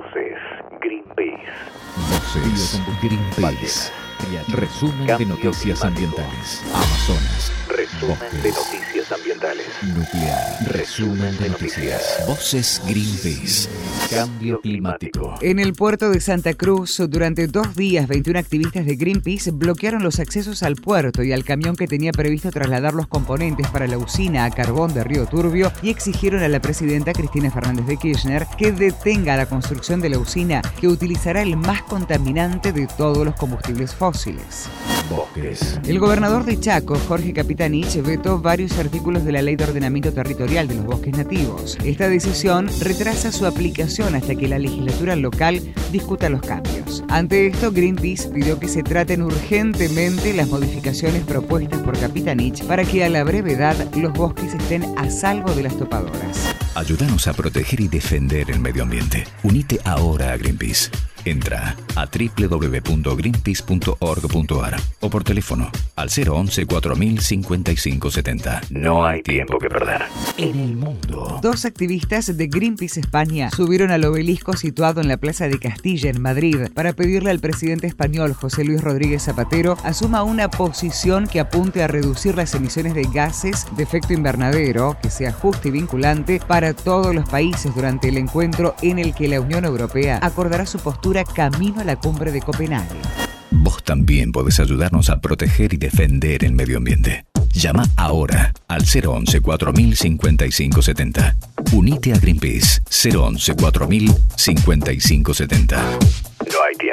Voces Greenpeace. Voces Greenpeace. Resumen de noticias ambientales. Amazonas. Resumen Bosques. de noticias ambientales. Nuclear. Resumen de noticias. Voces Greenpeace. Cambio climático. En el puerto de Santa Cruz, durante 2 días, 21 activistas de Greenpeace bloquearon los accesos al puerto y al camión que tenía previsto trasladar los componentes para la usina a carbón de Río Turbio y exigieron a la presidenta Cristina Fernández de Kirchner que detenga la construcción de la usina que utilizará el más contaminante de todos los combustibles fósiles. Bosques. El gobernador de Chaco, Jorge Capitanich, vetó varios artículos de la Ley de Ordenamiento Territorial de los Bosques Nativos. Esta decisión retrasa su aplicación hasta que la legislatura local discuta los cambios. Ante esto, Greenpeace pidió que se traten urgentemente las modificaciones propuestas por Capitanich para que a la brevedad los bosques estén a salvo de las topadoras. Ayúdanos a proteger y defender el medio ambiente. Unite ahora a Greenpeace. Entra a www.greenpeace.org.ar o por teléfono al 011 4000 5570. No hay tiempo que perder. En el mundo. 2 activistas de Greenpeace España subieron al obelisco situado en la Plaza de Castilla, en Madrid, para pedirle al presidente español José Luis Rodríguez Zapatero asuma una posición que apunte a reducir las emisiones de gases de efecto invernadero, que sea justa y vinculante para todos los países durante el encuentro en el que la Unión Europea acordará su postura camino a la cumbre de Copenhague. Vos también podés ayudarnos a proteger y defender el medio ambiente. Llama ahora al 011 4000 5570. Unite a Greenpeace. 011 4000 5570. No hay tiempo.